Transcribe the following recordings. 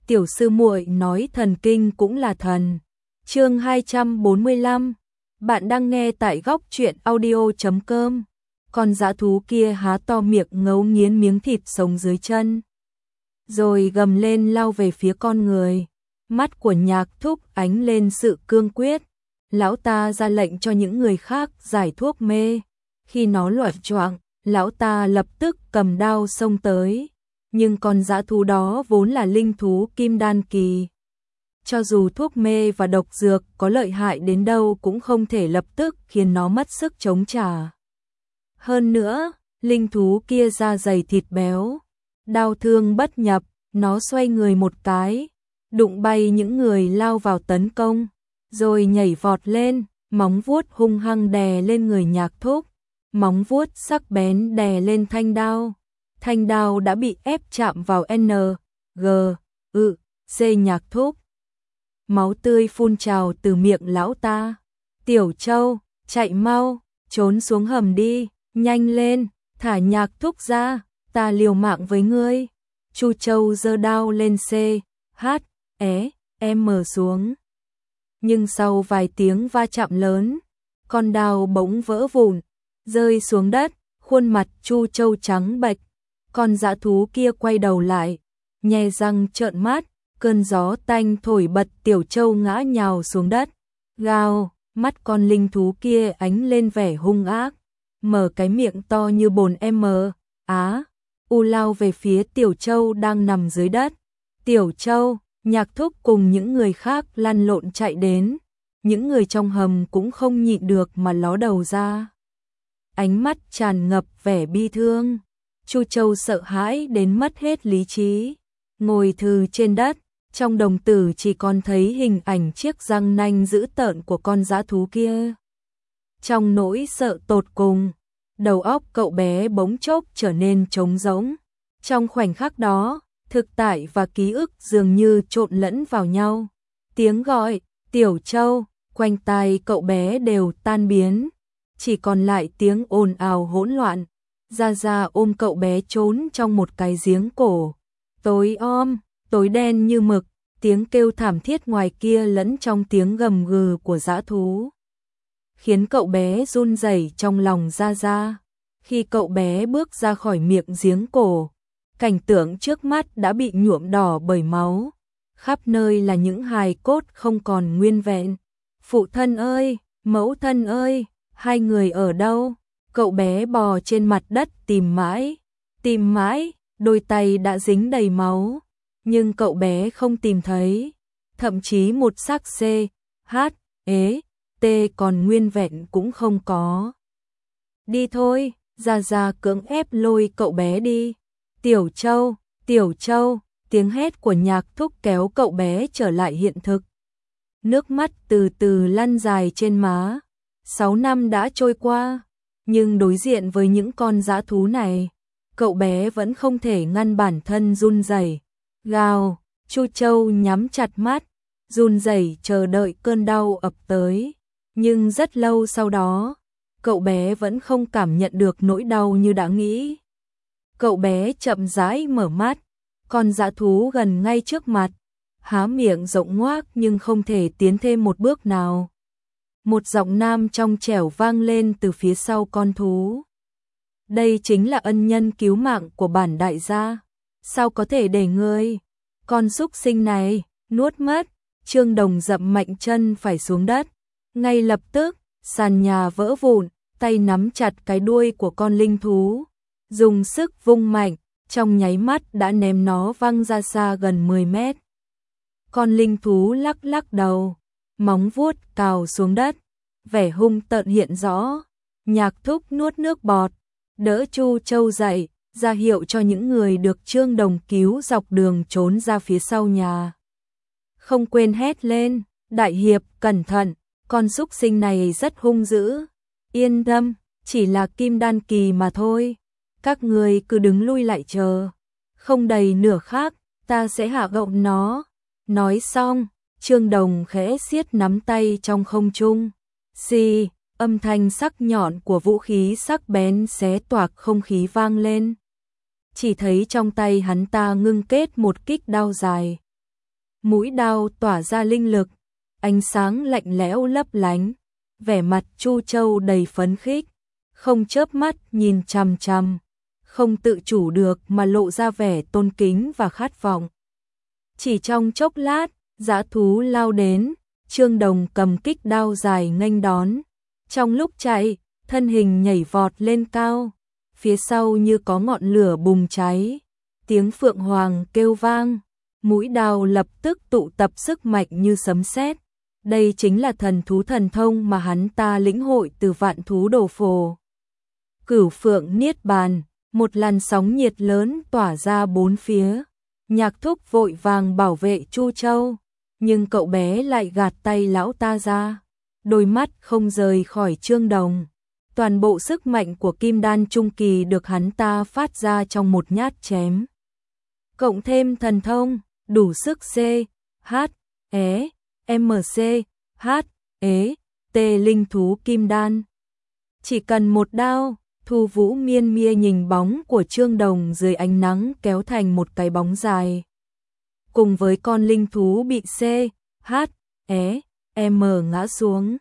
tiểu sư muội nói thần kinh cũng là thần. Chương 245. Bạn đang nghe tại góc truyện audio.com. Con dã thú kia há to miệng ngấu nghiến miếng thịt sống dưới chân, rồi gầm lên lao về phía con người. Mắt của Nhạc Thúc ánh lên sự cương quyết. Lão ta ra lệnh cho những người khác giải thuốc mê. Khi nó loạn choạng, lão ta lập tức cầm đao xông tới. Nhưng con dã thú đó vốn là linh thú kim đan kỳ. Cho dù thuốc mê và độc dược có lợi hại đến đâu cũng không thể lập tức khiến nó mất sức chống trả. Hơn nữa, linh thú kia da dày thịt béo, đao thương bất nhập, nó xoay người một cái, đụng bay những người lao vào tấn công, rồi nhảy vọt lên, móng vuốt hung hăng đè lên người Nhạc Thúc, móng vuốt sắc bén đè lên thanh đao. Thanh đao đã bị ép chạm vào C Nhạc Thúc. Máu tươi phun trào từ miệng lão ta. Tiểu Châu, chạy mau, trốn xuống hầm đi, nhanh lên, thả Nhạc Thúc ra, ta liều mạng với ngươi. Chu Châu giơ đao lên M xuống. Nhưng sau vài tiếng va chạm lớn, con đao bỗng vỡ vụn, rơi xuống đất, khuôn mặt Chu Châu trắng bệch. Con dã thú kia quay đầu lại, nhe răng trợn mắt, cơn gió tanh thổi bật Tiểu Châu ngã nhào xuống đất. Gào, mắt con linh thú kia ánh lên vẻ hung ác, mở cái miệng to như bồn lao về phía Tiểu Châu đang nằm dưới đất. Tiểu Châu, Nhạc Thúc cùng những người khác lăn lộn chạy đến, những người trong hầm cũng không nhịn được mà ló đầu ra. Ánh mắt tràn ngập vẻ bi thương. Chu Châu sợ hãi đến mất hết lý trí, ngồi thừ trên đất, trong đồng tử chỉ còn thấy hình ảnh chiếc răng nanh dữ tợn của con dã thú kia. Trong nỗi sợ tột cùng, đầu óc cậu bé bỗng chốc trở nên trống rỗng. Trong khoảnh khắc đó, thực tại và ký ức dường như trộn lẫn vào nhau. Tiếng gọi, Tiểu Châu, quanh tai cậu bé đều tan biến, chỉ còn lại tiếng ồn ào hỗn loạn. Gia Gia ôm cậu bé trốn trong một cái giếng cổ. Tối tối đen như mực, tiếng kêu thảm thiết ngoài kia lẫn trong tiếng gầm gừ của dã thú, khiến cậu bé run rẩy trong lòng Gia Gia. Khi cậu bé bước ra khỏi miệng giếng cổ, cảnh tượng trước mắt đã bị nhuộm đỏ bởi máu. Khắp nơi là những hài cốt không còn nguyên vẹn. Phụ thân ơi, mẫu thân ơi, hai người ở đâu? Cậu bé bò trên mặt đất tìm mãi, đôi tay đã dính đầy máu, nhưng cậu bé không tìm thấy, thậm chí một xác T còn nguyên vẹn cũng không có. Đi thôi, Gia Gia cưỡng ép lôi cậu bé đi. Tiểu Châu, tiếng hét của Nhạc Thúc kéo cậu bé trở lại hiện thực. Nước mắt từ từ lăn dài trên má. 6 năm đã trôi qua, nhưng đối diện với những con dã thú này, cậu bé vẫn không thể ngăn bản thân run rẩy. Gào, Chu Châu nhắm chặt mắt, run rẩy chờ đợi cơn đau ập tới. Nhưng rất lâu sau đó, cậu bé vẫn không cảm nhận được nỗi đau như đã nghĩ. Cậu bé chậm rãi mở mắt, con dã thú gần ngay trước mặt, há miệng rộng ngoác nhưng không thể tiến thêm một bước nào. Một giọng nam trong trẻo vang lên từ phía sau con thú. Đây chính là ân nhân cứu mạng của bản đại gia. Sao có thể để ngươi, con súc sinh này, nuốt mất? Trương Đồng dậm mạnh chân phải xuống đất. Ngay lập tức, sàn nhà vỡ vụn, tay nắm chặt cái đuôi của con linh thú. Dùng sức vung mạnh, trong nháy mắt đã ném nó văng ra xa gần 10 mét. Con linh thú lắc lắc đầu, móng vuốt cào xuống đất, vẻ hung tợn hiện rõ. Nhạc Thúc nuốt nước bọt, đỡ Chu Châu dậy, ra hiệu cho những người được Trương Đồng cứu dọc đường trốn ra phía sau nhà. Không quên hét lên, đại hiệp cẩn thận, con súc sinh này rất hung dữ. Yên tâm, chỉ là kim đan kỳ mà thôi. Các người cứ đứng lui lại chờ, không đầy nửa khắc, ta sẽ hạ gậu nó. Nói xong, Trương Đồng khẽ siết nắm tay trong không trung. Xì, âm thanh sắc nhọn của vũ khí sắc bén xé toạc không khí vang lên. Chỉ thấy trong tay hắn ta ngưng kết một kích đao dài, mũi đao tỏa ra linh lực, ánh sáng lạnh lẽo lấp lánh, vẻ mặt Chu Châu đầy phấn khích, không chớp mắt nhìn chằm chằm, không tự chủ được mà lộ ra vẻ tôn kính và khát vọng. Chỉ trong chốc lát, dã thú lao đến, Trương Đồng cầm kích đao dài nghênh đón. Trong lúc chạy, thân hình nhảy vọt lên cao, phía sau như có ngọn lửa bùng cháy, tiếng phượng hoàng kêu vang, mũi đao lập tức tụ tập sức mạnh như sấm sét. Đây chính là thần thú thần thông mà hắn ta lĩnh hội từ vạn thú đồ phổ. Cửu phượng niết bàn, một làn sóng nhiệt lớn tỏa ra bốn phía. Nhạc Thúc vội vàng bảo vệ Chu Châu, nhưng cậu bé lại gạt tay lão ta ra, đôi mắt không rời khỏi Trương Đồng. Toàn bộ sức mạnh của kim đan trung kỳ được hắn ta phát ra trong một nhát chém. Cộng thêm thần thông, đủ sức C, H, E, M, C, H, E, T linh thú kim đan. Chỉ cần một đao, Thu Vũ miên mia nhìn bóng của Trương Đồng dưới ánh nắng kéo thành một cái bóng dài. Cùng với con linh thú bị C, H, E, M ngã xuống.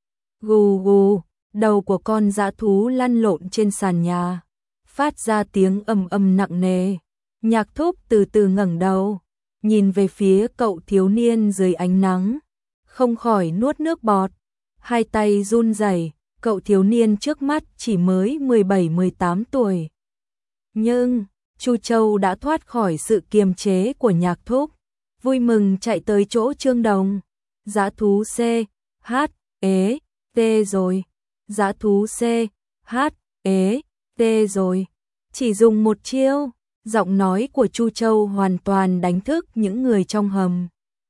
Gù gù, đầu của con dã thú lăn lộn trên sàn nhà, phát ra tiếng ầm ầm nặng nề. Nhạc Thúc từ từ ngẩng đầu, nhìn về phía cậu thiếu niên dưới ánh nắng, không khỏi nuốt nước bọt, hai tay run rẩy. Cậu thiếu niên trước mắt chỉ mới 17-18 tuổi. Nhưng, Chu Châu đã thoát khỏi sự kiềm chế của Nhạc Thúc, vui mừng chạy tới chỗ Trương Đồng. Dã thú C, H, E, T rồi. Dã thú C, H, E, T rồi. Chỉ dùng một chiêu, giọng nói của Chu Châu hoàn toàn đánh thức những người trong hầm.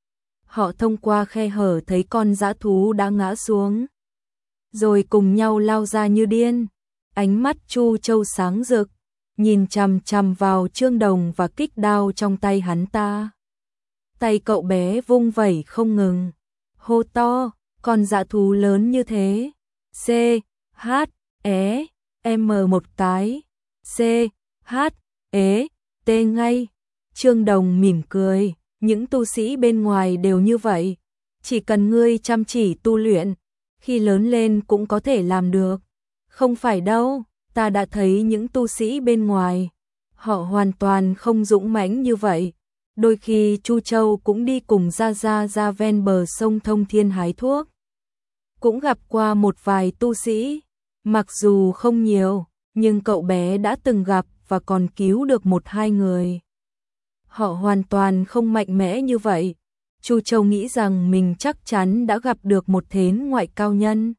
Họ thông qua khe hở thấy con dã thú đã ngã xuống, rồi cùng nhau lao ra như điên. Ánh mắt Chu Châu sáng rực, nhìn chằm chằm vào Trương Đồng và kích đao trong tay hắn ta. Tay cậu bé vung vẩy không ngừng, hô to, con dã thú lớn như thế. C, H, E, M một cái. C, H, E, T ngay. Trương Đồng mỉm cười, những tu sĩ bên ngoài đều như vậy. Chỉ cần ngươi chăm chỉ tu luyện, khi lớn lên cũng có thể làm được. Không phải đâu, ta đã thấy những tu sĩ bên ngoài, họ hoàn toàn không dũng mãnh như vậy. Đôi khi Chu Châu cũng đi cùng ra ven bờ sông Thông Thiên hái thuốc, cũng gặp qua một vài tu sĩ, mặc dù không nhiều, nhưng cậu bé đã từng gặp và còn cứu được một hai người. Họ hoàn toàn không mạnh mẽ như vậy. Chu Châu nghĩ rằng mình chắc chắn đã gặp được một thến ngoại cao nhân.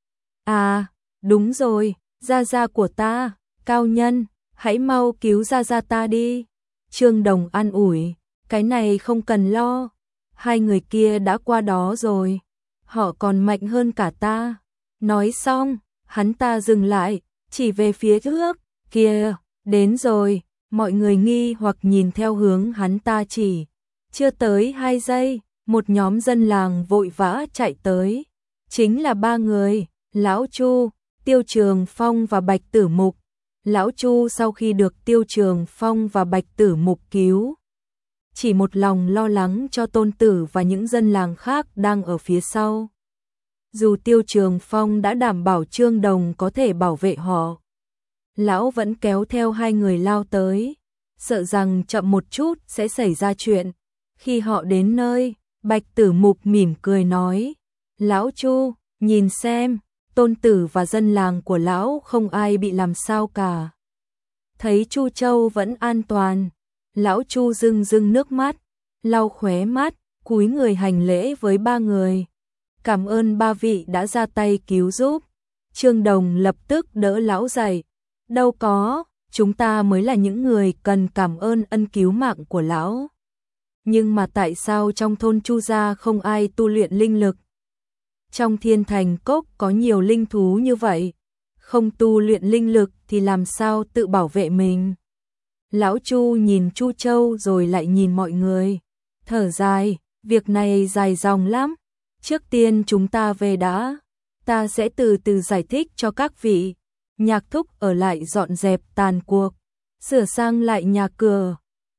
À, đúng rồi, gia của ta, cao nhân, hãy mau cứu gia ta đi. Trương Đồng an ủi, cái này không cần lo, hai người kia đã qua đó rồi, họ còn mạnh hơn cả ta. Nói xong, hắn ta dừng lại, chỉ về phía trước, kia, đến rồi. Mọi người nghi hoặc nhìn theo hướng hắn ta chỉ. Chưa tới 2 giây, một nhóm dân làng vội vã chạy tới. Chính là 3 người, Lão Chu, Tiêu Trường Phong và Bạch Tử Mục. Lão Chu sau khi được Tiêu Trường Phong và Bạch Tử Mục cứu, chỉ một lòng lo lắng cho tôn tử và những dân làng khác đang ở phía sau. Dù Tiêu Trường Phong đã đảm bảo Trương Đồng có thể bảo vệ họ, lão vẫn kéo theo hai người lao tới, sợ rằng chậm một chút sẽ xảy ra chuyện. Khi họ đến nơi, Bạch Tử Mục mỉm cười nói, Lão Chu, nhìn xem, tôn tử và dân làng của lão không ai bị làm sao cả. Thấy Chu Châu vẫn an toàn, Lão Chu rưng rưng nước mắt, lau khóe mắt, cúi người hành lễ với 3 người. Cảm ơn 3 vị đã ra tay cứu giúp. Trương Đồng lập tức đỡ lão dậy. Đâu có, chúng ta mới là những người cần cảm ơn ân cứu mạng của lão. Nhưng mà tại sao trong thôn Chu gia không ai tu luyện linh lực? Trong Thiên Thành Cốc có nhiều linh thú như vậy, không tu luyện linh lực thì làm sao tự bảo vệ mình? Lão Chu nhìn Chu Châu rồi lại nhìn mọi người, thở dài, việc này dài dòng lắm. Trước tiên chúng ta về đã, ta sẽ từ từ giải thích cho các vị. Nhạc Thúc ở lại dọn dẹp tàn cuộc, sửa sang lại nhà cửa.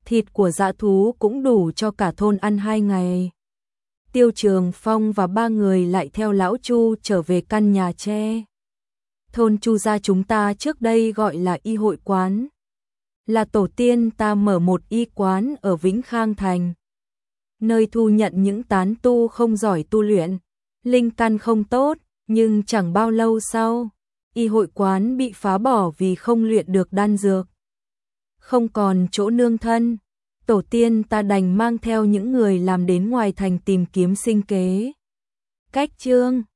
thịt của dã thú cũng đủ cho cả thôn ăn 2 ngày. Tiêu Trường Phong và 3 người lại theo lão Chu trở về căn nhà tre. Thôn Chu gia chúng ta trước đây gọi là y hội quán. Là tổ tiên ta mở một y quán ở Vĩnh Khang Thành, nơi thu nhận những tán tu không giỏi tu luyện, linh căn không tốt, nhưng chẳng bao lâu sau, y hội quán bị phá bỏ vì không luyện được đan dược. Không còn chỗ nương thân, tổ tiên ta đành mang theo những người làm đến ngoài thành tìm kiếm sinh kế. Cách chương